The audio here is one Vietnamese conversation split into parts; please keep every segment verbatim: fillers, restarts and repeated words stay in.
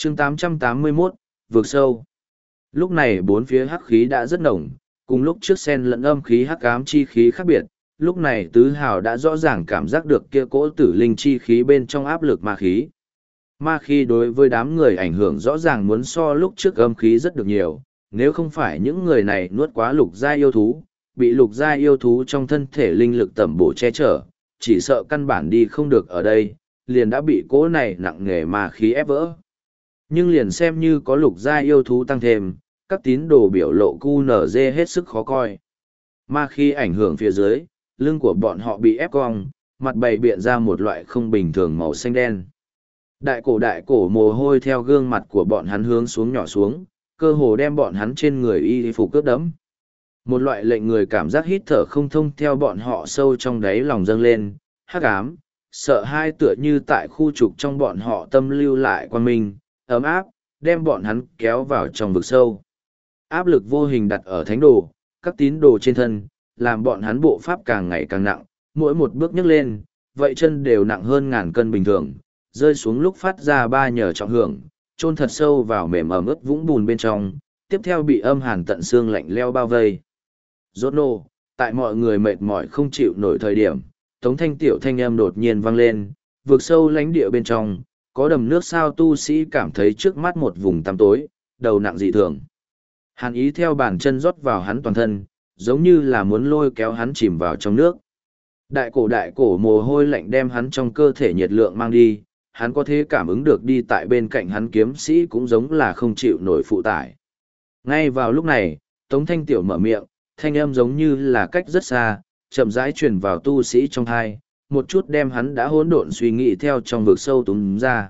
chương tám trăm tám mươi mốt, vượt sâu. Lúc này bốn phía hắc khí đã rất nồng, cùng lúc trước sen lẫn âm khí hắc ám chi khí khác biệt, lúc này tứ hào đã rõ ràng cảm giác được kia cỗ tử linh chi khí bên trong áp lực ma khí. Ma khí đối với đám người ảnh hưởng rõ ràng muốn so lúc trước âm khí rất được nhiều, nếu không phải những người này nuốt quá lục gia yêu thú, bị lục gia yêu thú trong thân thể linh lực tẩm bổ che chở, chỉ sợ căn bản đi không được ở đây, liền đã bị cỗ này nặng nề ma khí ép vỡ. Nhưng liền xem như có lục gia yêu thú tăng thêm, các tín đồ biểu lộ cu nở dê hết sức khó coi. Ma khí ảnh hưởng phía dưới, lưng của bọn họ bị ép cong, mặt bày biện ra một loại không bình thường màu xanh đen. Đại cổ đại cổ mồ hôi theo gương mặt của bọn hắn hướng xuống nhỏ xuống, cơ hồ đem bọn hắn trên người y phục cướp đẫm. Một loại lệnh người cảm giác hít thở không thông theo bọn họ sâu trong đáy lòng dâng lên, hắc ám, sợ hai tựa như tại khu trục trong bọn họ tâm lưu lại quan minh, ấm áp, đem bọn hắn kéo vào trong vực sâu. Áp lực vô hình đặt ở thánh đồ, các tín đồ trên thân, làm bọn hắn bộ pháp càng ngày càng nặng, mỗi một bước nhấc lên, vậy chân đều nặng hơn ngàn cân bình thường, rơi xuống lúc phát ra ba nhờ trọng hưởng, chôn thật sâu vào mềm ẩm ướt vũng bùn bên trong, tiếp theo bị âm hàn tận xương lạnh leo bao vây. Rốt nô, tại mọi người mệt mỏi không chịu nổi thời điểm, tống thanh tiểu thanh âm đột nhiên vang lên, vượt sâu lánh địa bên trong, có đầm nước sao tu sĩ cảm thấy trước mắt một vùng tăm tối, đầu nặng dị thường. Hàn ý theo bàn chân rót vào hắn toàn thân, giống như là muốn lôi kéo hắn chìm vào trong nước. Đại cổ đại cổ mồ hôi lạnh đem hắn trong cơ thể nhiệt lượng mang đi, hắn có thể cảm ứng được đi tại bên cạnh hắn kiếm sĩ cũng giống là không chịu nổi phụ tải. Ngay vào lúc này, Tống Thanh Tiểu mở miệng, thanh âm giống như là cách rất xa, chậm rãi truyền vào tu sĩ trong thai, một chút đem hắn đã hỗn độn suy nghĩ theo trong vực sâu túm ra.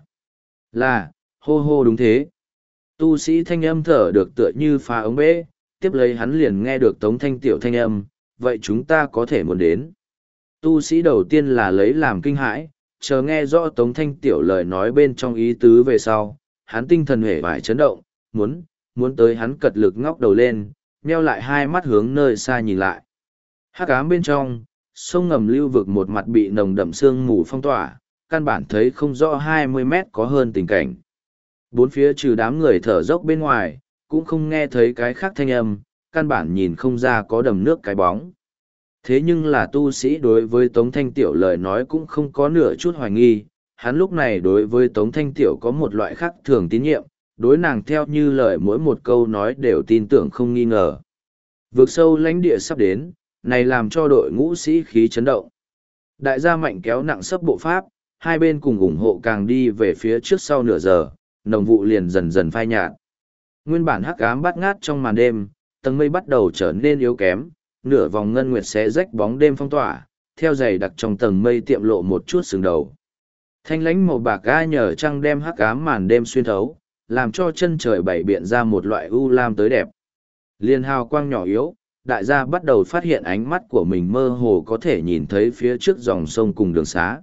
Là, hô hô đúng thế. Tu sĩ thanh âm thở được tựa như phá ống bể, tiếp lấy hắn liền nghe được Tống Thanh Tiểu thanh âm, vậy chúng ta có thể muốn đến. Tu sĩ đầu tiên là lấy làm kinh hãi, chờ nghe rõ Tống Thanh Tiểu lời nói bên trong ý tứ về sau, hắn tinh thần hể vải chấn động, muốn, muốn tới hắn cật lực ngóc đầu lên, nheo lại hai mắt hướng nơi xa nhìn lại. Hắc ám bên trong, sông ngầm lưu vực một mặt bị nồng đậm sương mù phong tỏa, căn bản thấy không rõ hai mươi mét có hơn tình cảnh. Bốn phía trừ đám người thở dốc bên ngoài, cũng không nghe thấy cái khác thanh âm, căn bản nhìn không ra có đầm nước cái bóng. Thế nhưng là tu sĩ đối với Tống Thanh Tiểu lời nói cũng không có nửa chút hoài nghi, hắn lúc này đối với Tống Thanh Tiểu có một loại khác thường tín nhiệm, đối nàng theo như lời mỗi một câu nói đều tin tưởng không nghi ngờ. Vượt sâu lãnh địa sắp đến, này làm cho đội ngũ sĩ khí chấn động. Đại gia mạnh kéo nặng sấp bộ pháp, hai bên cùng ủng hộ càng đi về phía trước sau nửa giờ, nồng vụ liền dần dần phai nhạt. Nguyên bản hắc ám bát ngát trong màn đêm, tầng mây bắt đầu trở nên yếu kém, nửa vòng ngân nguyệt xé rách bóng đêm phong tỏa, theo dày đặc trong tầng mây tiệm lộ một chút sừng đầu. Thanh lãnh màu bạc ga nhờ trăng đem hắc ám màn đêm xuyên thấu, làm cho chân trời bảy biện ra một loại u lam tới đẹp. Liên hào quang nhỏ yếu, đại gia bắt đầu phát hiện ánh mắt của mình mơ hồ có thể nhìn thấy phía trước dòng sông cùng đường xá.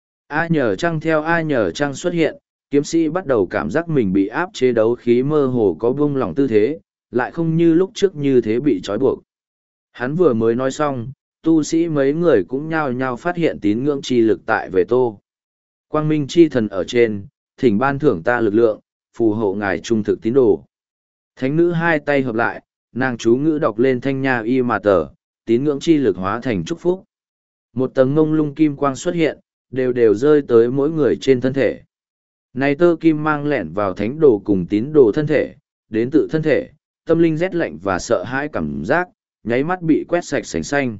A nhờ trăng theo A nhờ trăng xuất hiện, kiếm sĩ bắt đầu cảm giác mình bị áp chế đấu khí mơ hồ có buông lỏng tư thế, lại không như lúc trước như thế bị trói buộc. Hắn vừa mới nói xong, tu sĩ mấy người cũng nhao nhao phát hiện tín ngưỡng chi lực tại về tô. Quang minh chi thần ở trên, thỉnh ban thưởng ta lực lượng, phù hộ ngài trung thực tín đồ. Thánh nữ hai tay hợp lại, nàng chú ngữ đọc lên thanh nha y mà tờ, tín ngưỡng chi lực hóa thành chúc phúc. Một tầng ngông lung kim quang xuất hiện, đều đều rơi tới mỗi người trên thân thể. Này tơ kim mang lẻn vào thánh đồ cùng tín đồ thân thể, đến tự thân thể, tâm linh rét lạnh và sợ hãi cảm giác, nháy mắt bị quét sạch sành xanh.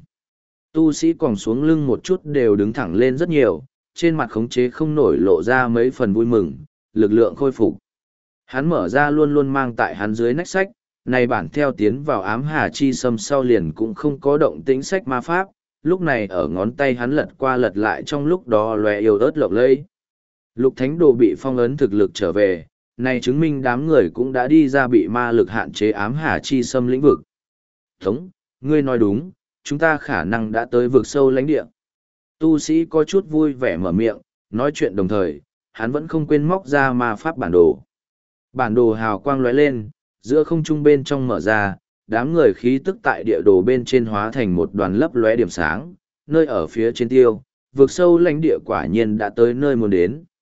Tu sĩ còn xuống lưng một chút đều đứng thẳng lên rất nhiều, trên mặt khống chế không nổi lộ ra mấy phần vui mừng, lực lượng khôi phục. Hắn mở ra luôn luôn mang tại hắn dưới nách sách, này bản theo tiến vào ám hà chi xâm sau liền cũng không có động tĩnh sách ma pháp, lúc này ở ngón tay hắn lật qua lật lại trong lúc đó lòe yêu ớt lộng lẫy. Lục thánh đồ bị phong ấn thực lực trở về, này chứng minh đám người cũng đã đi ra bị ma lực hạn chế ám hà chi xâm lĩnh vực. Tống, ngươi nói đúng, chúng ta khả năng đã tới vực sâu lãnh địa. Tu sĩ có chút vui vẻ mở miệng, nói chuyện đồng thời, hắn vẫn không quên móc ra ma pháp bản đồ. Bản đồ hào quang lóe lên, giữa không trung bên trong mở ra, đám người khí tức tại địa đồ bên trên hóa thành một đoàn lấp lóe điểm sáng, nơi ở phía trên tiêu, vực sâu lãnh địa quả nhiên đã tới nơi muốn đến.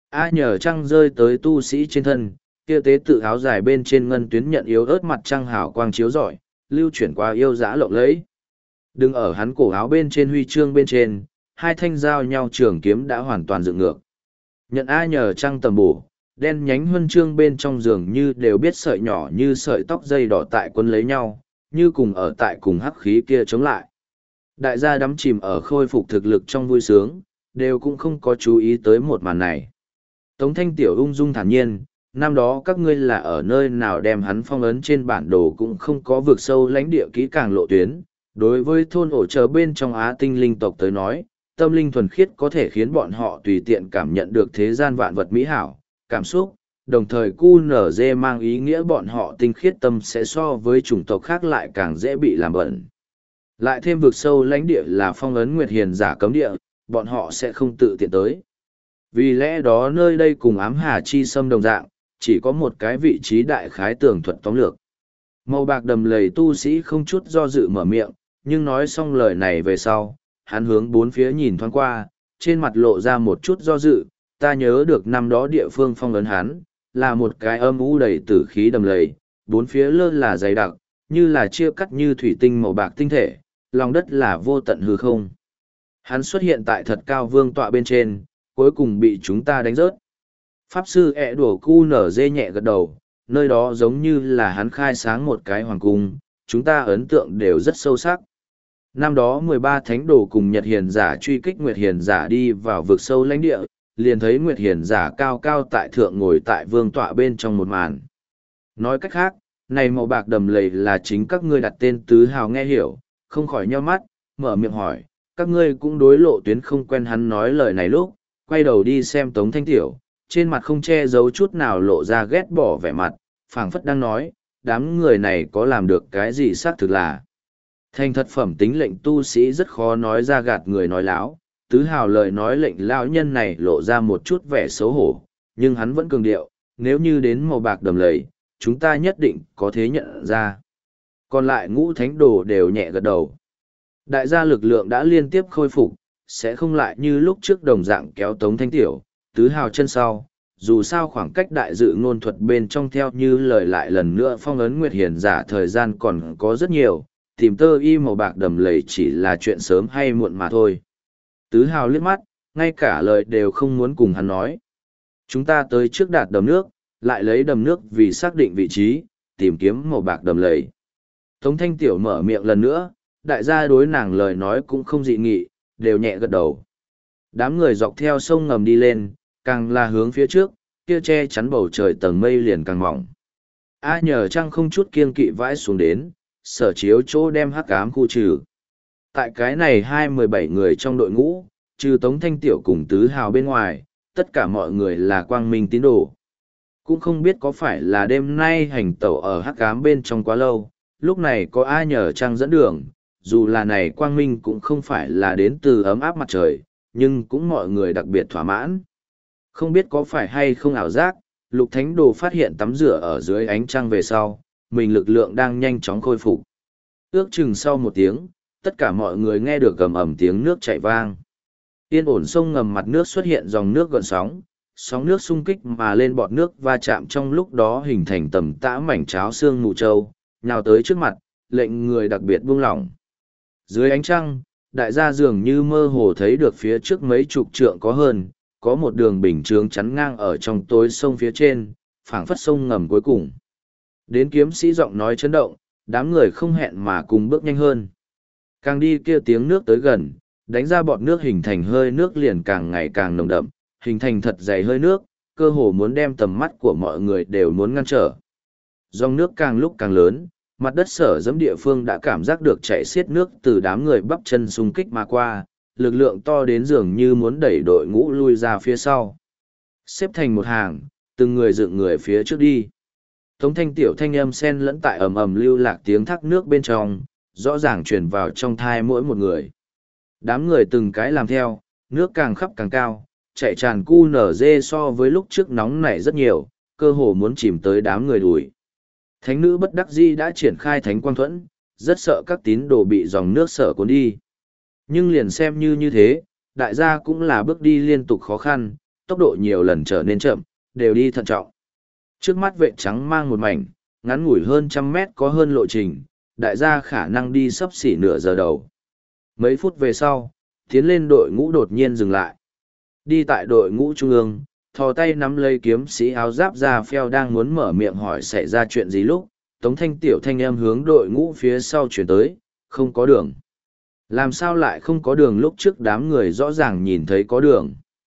A nhờ trăng rơi tới tu sĩ trên thân, kia tế tự áo dài bên trên ngân tuyến nhận yếu ớt mặt trăng hào quang chiếu rọi, lưu chuyển qua yêu dã lộng lẫy. Đừng ở hắn cổ áo bên trên huy chương bên trên, hai thanh giao nhau trường kiếm đã hoàn toàn dựng ngược. Nhận A nhờ trăng tầm bổ, đen nhánh huân chương bên trong giường như đều biết sợi nhỏ như sợi tóc dây đỏ tại quân lấy nhau, như cùng ở tại cùng hắc khí kia chống lại. Đại gia đắm chìm ở khôi phục thực lực trong vui sướng, đều cũng không có chú ý tới một màn này. Tống Thanh Tiểu ung dung thản nhiên, năm đó các ngươi là ở nơi nào đem hắn phong ấn trên bản đồ cũng không có vượt sâu lãnh địa kỹ càng lộ tuyến. Đối với thôn ổ chờ bên trong Á Tinh linh tộc tới nói, tâm linh thuần khiết có thể khiến bọn họ tùy tiện cảm nhận được thế gian vạn vật mỹ hảo, cảm xúc, đồng thời cu nở dê mang ý nghĩa bọn họ tinh khiết tâm sẽ so với chủng tộc khác lại càng dễ bị làm bẩn. Lại thêm vực sâu lãnh địa là phong ấn nguyệt hiền giả cấm địa, bọn họ sẽ không tự tiện tới. Vì lẽ đó nơi đây cùng ám hà chi xâm đồng dạng, chỉ có một cái vị trí đại khái tường thuật tóm lược. Màu bạc đầm lầy tu sĩ không chút do dự mở miệng, nhưng nói xong lời này về sau, hắn hướng bốn phía nhìn thoáng qua, trên mặt lộ ra một chút do dự, ta nhớ được năm đó địa phương phong ấn hắn, là một cái âm u đầy tử khí đầm lầy, bốn phía lơ là dày đặc, như là chia cắt như thủy tinh màu bạc tinh thể, lòng đất là vô tận hư không. Hắn xuất hiện tại thật cao vương tọa bên trên, cuối cùng bị chúng ta đánh rớt. Pháp sư ẹ đùa cu nở dê nhẹ gật đầu, nơi đó giống như là hắn khai sáng một cái hoàng cung, chúng ta ấn tượng đều rất sâu sắc. Năm đó mười ba thánh đồ cùng Nhật Hiền giả truy kích Nguyệt Hiền giả đi vào vực sâu lãnh địa, liền thấy Nguyệt Hiền giả cao cao tại thượng ngồi tại vương tọa bên trong một màn. Nói cách khác, này màu bạc đầm lầy là chính các ngươi đặt tên tứ hào nghe hiểu, không khỏi nheo mắt, mở miệng hỏi, các ngươi cũng đối lộ tuyến không quen hắn nói lời này lúc, quay đầu đi xem Tống Thanh Tiểu, trên mặt không che giấu chút nào lộ ra ghét bỏ vẻ mặt, phảng phất đang nói, đám người này có làm được cái gì xác thực là. Thành thật phẩm tính lệnh tu sĩ rất khó nói ra gạt người nói láo, tứ hào lời nói lệnh lão nhân này lộ ra một chút vẻ xấu hổ, nhưng hắn vẫn cường điệu, nếu như đến màu bạc đầm lầy, chúng ta nhất định có thể nhận ra. Còn lại ngũ thánh đồ đều nhẹ gật đầu. Đại gia lực lượng đã liên tiếp khôi phục, sẽ không lại như lúc trước đồng dạng kéo Tống Thanh Tiểu, tứ hào chân sau. Dù sao khoảng cách đại dự ngôn thuật bên trong theo như lời lại lần nữa phong ấn Nguyệt Hiền giả thời gian còn có rất nhiều, tìm tơ y màu bạc đầm lầy chỉ là chuyện sớm hay muộn mà thôi. Tứ hào liếc mắt, ngay cả lời đều không muốn cùng hắn nói. Chúng ta tới trước đạt đầm nước, lại lấy đầm nước vì xác định vị trí, tìm kiếm màu bạc đầm lầy. Tống Thanh Tiểu mở miệng lần nữa, đại gia đối nàng lời nói cũng không dị nghị, đều nhẹ gật đầu. Đám người dọc theo sông ngầm đi lên, càng là hướng phía trước, kia che chắn bầu trời tầng mây liền càng mỏng. A nhờ trăng không chút kiên kỵ vãi xuống đến, sở chiếu chỗ đem hắc ám khu trừ. Tại cái này hai mười bảy người trong đội ngũ, trừ Tống Thanh Tiểu cùng tứ hào bên ngoài, tất cả mọi người là quang minh tín đồ. Cũng không biết có phải là đêm nay hành tẩu ở hắc ám bên trong quá lâu, lúc này có A nhờ trăng dẫn đường, dù là này quang minh cũng không phải là đến từ ấm áp mặt trời, nhưng cũng mọi người đặc biệt thỏa mãn. Không biết có phải hay không ảo giác, Lục Thánh Đồ phát hiện tắm rửa ở dưới ánh trăng về sau, mình lực lượng đang nhanh chóng khôi phục. Ước chừng sau một tiếng, tất cả mọi người nghe được gầm ầm tiếng nước chảy vang. Yên ổn sông ngầm mặt nước xuất hiện dòng nước gợn sóng, sóng nước xung kích mà lên bọt nước va chạm trong lúc đó hình thành tầm tã mảnh cháo xương mù trâu, nhào tới trước mặt, lệnh người đặc biệt buông lỏng. Dưới ánh trăng, đại gia dường như mơ hồ thấy được phía trước mấy chục trượng có hơn, có một đường bình chướng chắn ngang ở trong tối sông phía trên, phảng phất sông ngầm cuối cùng. Đến kiếm sĩ giọng nói chấn động, đám người không hẹn mà cùng bước nhanh hơn. Càng đi kia tiếng nước tới gần, đánh ra bọt nước hình thành hơi nước liền càng ngày càng nồng đậm, hình thành thật dày hơi nước, cơ hồ muốn đem tầm mắt của mọi người đều muốn ngăn trở. Dòng nước càng lúc càng lớn, mặt đất sở dẫm địa phương đã cảm giác được chảy xiết nước từ đám người bắp chân xung kích mà qua, lực lượng to đến dường như muốn đẩy đội ngũ lui ra phía sau. Xếp thành một hàng, từng người dựng người phía trước đi. Tống Thanh Tiểu thanh âm sen lẫn tại ầm ầm lưu lạc tiếng thác nước bên trong, rõ ràng truyền vào trong thai mỗi một người. Đám người từng cái làm theo, nước càng khắp càng cao, chạy tràn cu nở dê so với lúc trước nóng nảy rất nhiều, cơ hồ muốn chìm tới đám người đuổi. Thánh nữ bất đắc dĩ đã triển khai thánh quang thuẫn, rất sợ các tín đồ bị dòng nước sở cuốn đi. Nhưng liền xem như như thế, đại gia cũng là bước đi liên tục khó khăn, tốc độ nhiều lần trở nên chậm, đều đi thận trọng. Trước mắt vệ trắng mang một mảnh, ngắn ngủi hơn trăm mét có hơn lộ trình, đại gia khả năng đi sấp xỉ nửa giờ đầu. Mấy phút về sau, tiến lên đội ngũ đột nhiên dừng lại. Đi tại đội ngũ trung ương, thò tay nắm lấy kiếm sĩ áo giáp ra phèo đang muốn mở miệng hỏi xảy ra chuyện gì lúc, Tống Thanh tiểu thanh em hướng đội ngũ phía sau chuyển tới, không có đường. Làm sao lại không có đường lúc trước đám người rõ ràng nhìn thấy có đường.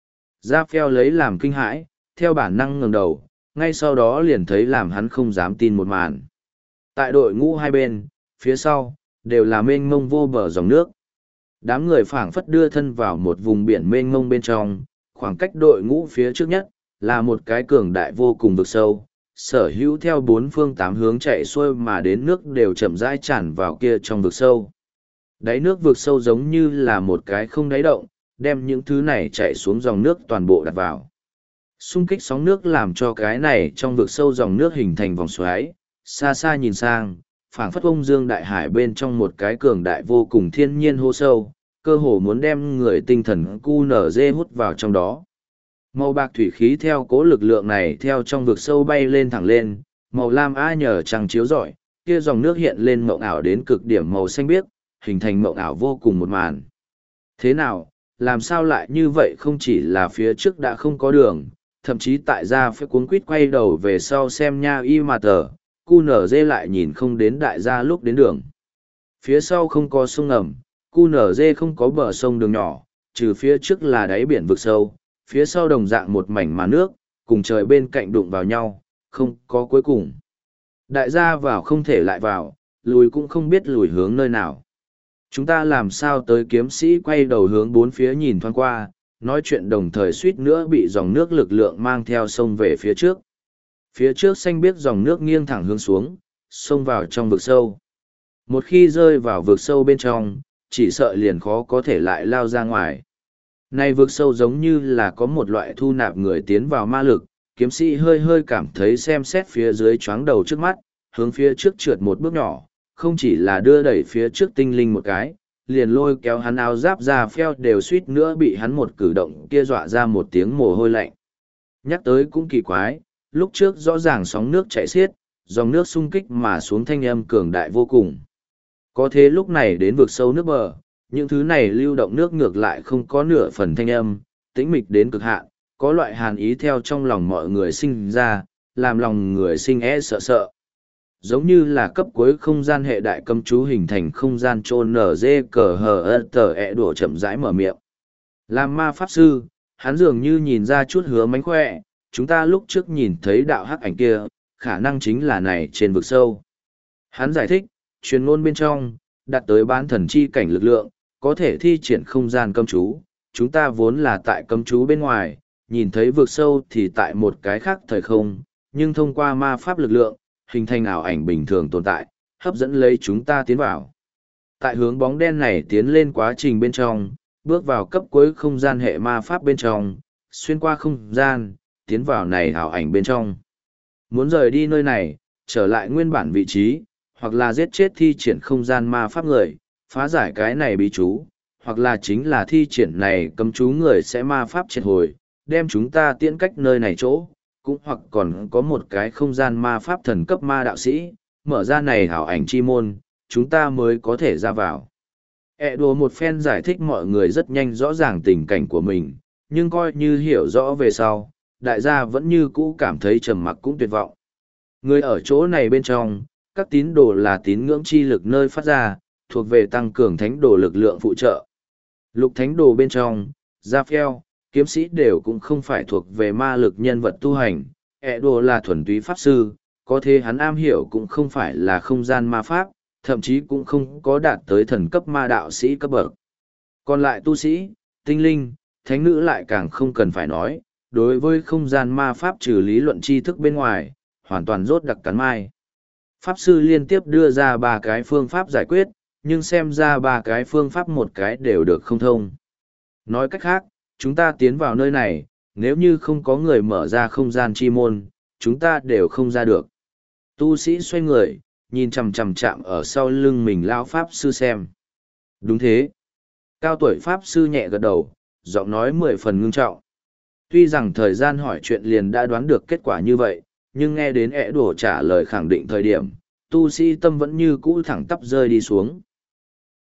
Ra phèo lấy làm kinh hãi, theo bản năng ngẩng đầu, ngay sau đó liền thấy làm hắn không dám tin một màn. Tại đội ngũ hai bên, phía sau, đều là mênh mông vô bờ dòng nước. Đám người phảng phất đưa thân vào một vùng biển mênh mông bên trong, khoảng cách đội ngũ phía trước nhất, là một cái cường đại vô cùng vực sâu, sở hữu theo bốn phương tám hướng chạy xuôi mà đến nước đều chậm rãi tràn vào kia trong vực sâu. Đáy nước vực sâu giống như là một cái không đáy động, đem những thứ này chạy xuống dòng nước toàn bộ đặt vào. Xung kích sóng nước làm cho cái này trong vực sâu dòng nước hình thành vòng xoáy, xa xa nhìn sang, phảng phất ông dương đại hải bên trong một cái cường đại vô cùng thiên nhiên hô sâu, cơ hồ muốn đem người tinh thần cu nở dê hút vào trong đó. Màu bạc thủy khí theo cố lực lượng này theo trong vực sâu bay lên thẳng lên, màu lam a nhờ trăng chiếu rọi, kia dòng nước hiện lên mộng ảo đến cực điểm màu xanh biếc, hình thành mộng ảo vô cùng một màn. Thế nào, làm sao lại như vậy không chỉ là phía trước đã không có đường, thậm chí tại gia phải cuốn quýt quay đầu về sau xem nha y mà tờ, cu nở dê lại nhìn không đến đại gia lúc đến đường. Phía sau không có sông ngầm, cu nở dê không có bờ sông đường nhỏ, trừ phía trước là đáy biển vực sâu, phía sau đồng dạng một mảnh mà nước, cùng trời bên cạnh đụng vào nhau, không có cuối cùng. Đại gia vào không thể lại vào, lùi cũng không biết lùi hướng nơi nào. Chúng ta làm sao tới kiếm sĩ quay đầu hướng bốn phía nhìn thoáng qua, nói chuyện đồng thời suýt nữa bị dòng nước lực lượng mang theo sông về phía trước. Phía trước xanh biếc dòng nước nghiêng thẳng hướng xuống, xông vào trong vực sâu. Một khi rơi vào vực sâu bên trong, chỉ sợ liền khó có thể lại lao ra ngoài. Này vực sâu giống như là có một loại thu nạp người tiến vào ma lực, kiếm sĩ hơi hơi cảm thấy xem xét phía dưới choáng đầu trước mắt, hướng phía trước trượt một bước nhỏ, không chỉ là đưa đẩy phía trước tinh linh một cái, liền lôi kéo hắn áo giáp ra phèo đều suýt nữa bị hắn một cử động kia dọa ra một tiếng mồ hôi lạnh. Nhắc tới cũng kỳ quái, lúc trước rõ ràng sóng nước chảy xiết, dòng nước xung kích mà xuống thanh âm cường đại vô cùng. Có thế lúc này đến vực sâu nước bờ, những thứ này lưu động nước ngược lại không có nửa phần thanh âm, tĩnh mịch đến cực hạn, có loại hàn ý theo trong lòng mọi người sinh ra, làm lòng người sinh e sợ sợ. Giống như là cấp cuối không gian hệ đại cấm chú hình thành không gian trôn nở dê cờ hờ ơ tờ ẹ đùa chậm rãi mở miệng. Làm ma pháp sư, hắn dường như nhìn ra chút hứa mánh khỏe, chúng ta lúc trước nhìn thấy đạo hắc ảnh kia, khả năng chính là này trên vực sâu. Hắn giải thích, truyền ngôn bên trong, đạt tới bán thần chi cảnh lực lượng, có thể thi triển không gian cấm chú, chúng ta vốn là tại cấm chú bên ngoài, nhìn thấy vực sâu thì tại một cái khác thời không, nhưng thông qua ma pháp lực lượng, hình thành ảo ảnh bình thường tồn tại, hấp dẫn lấy chúng ta tiến vào. Tại hướng bóng đen này tiến lên quá trình bên trong, bước vào cấp cuối không gian hệ ma pháp bên trong, xuyên qua không gian, tiến vào này ảo ảnh bên trong. Muốn rời đi nơi này, trở lại nguyên bản vị trí, hoặc là giết chết thi triển không gian ma pháp người, phá giải cái này bí chú, hoặc là chính là thi triển này cấm chú người sẽ ma pháp triệt hồi, đem chúng ta tiễn cách nơi này chỗ, cũng hoặc còn có một cái không gian ma pháp thần cấp ma đạo sĩ, mở ra này hảo ảnh chi môn, chúng ta mới có thể ra vào. E đùa một phen giải thích mọi người rất nhanh rõ ràng tình cảnh của mình, nhưng coi như hiểu rõ về sau, đại gia vẫn như cũ cảm thấy trầm mặc cũng tuyệt vọng. Người ở chỗ này bên trong, các tín đồ là tín ngưỡng chi lực nơi phát ra, thuộc về tăng cường thánh đồ lực lượng phụ trợ. Lục thánh đồ bên trong, Raphael, kiếm sĩ đều cũng không phải thuộc về ma lực nhân vật tu hành, ẹ đồ là thuần túy pháp sư, có thế hắn am hiểu cũng không phải là không gian ma pháp, thậm chí cũng không có đạt tới thần cấp ma đạo sĩ cấp bậc. Còn lại tu sĩ, tinh linh, thánh nữ lại càng không cần phải nói, đối với không gian ma pháp trừ lý luận tri thức bên ngoài, hoàn toàn rốt đặc cắn mai. Pháp sư liên tiếp đưa ra ba cái phương pháp giải quyết, nhưng xem ra ba cái phương pháp một cái đều được không thông. Nói cách khác, chúng ta tiến vào nơi này, nếu như không có người mở ra không gian chi môn, chúng ta đều không ra được. Tu sĩ xoay người, nhìn chằm chằm chạm ở sau lưng mình lão pháp sư xem. Đúng thế. Cao tuổi pháp sư nhẹ gật đầu, giọng nói mười phần ngưng trọng. Tuy rằng thời gian hỏi chuyện liền đã đoán được kết quả như vậy, nhưng nghe đến ẻ đổ trả lời khẳng định thời điểm, tu sĩ tâm vẫn như cũ thẳng tắp rơi đi xuống.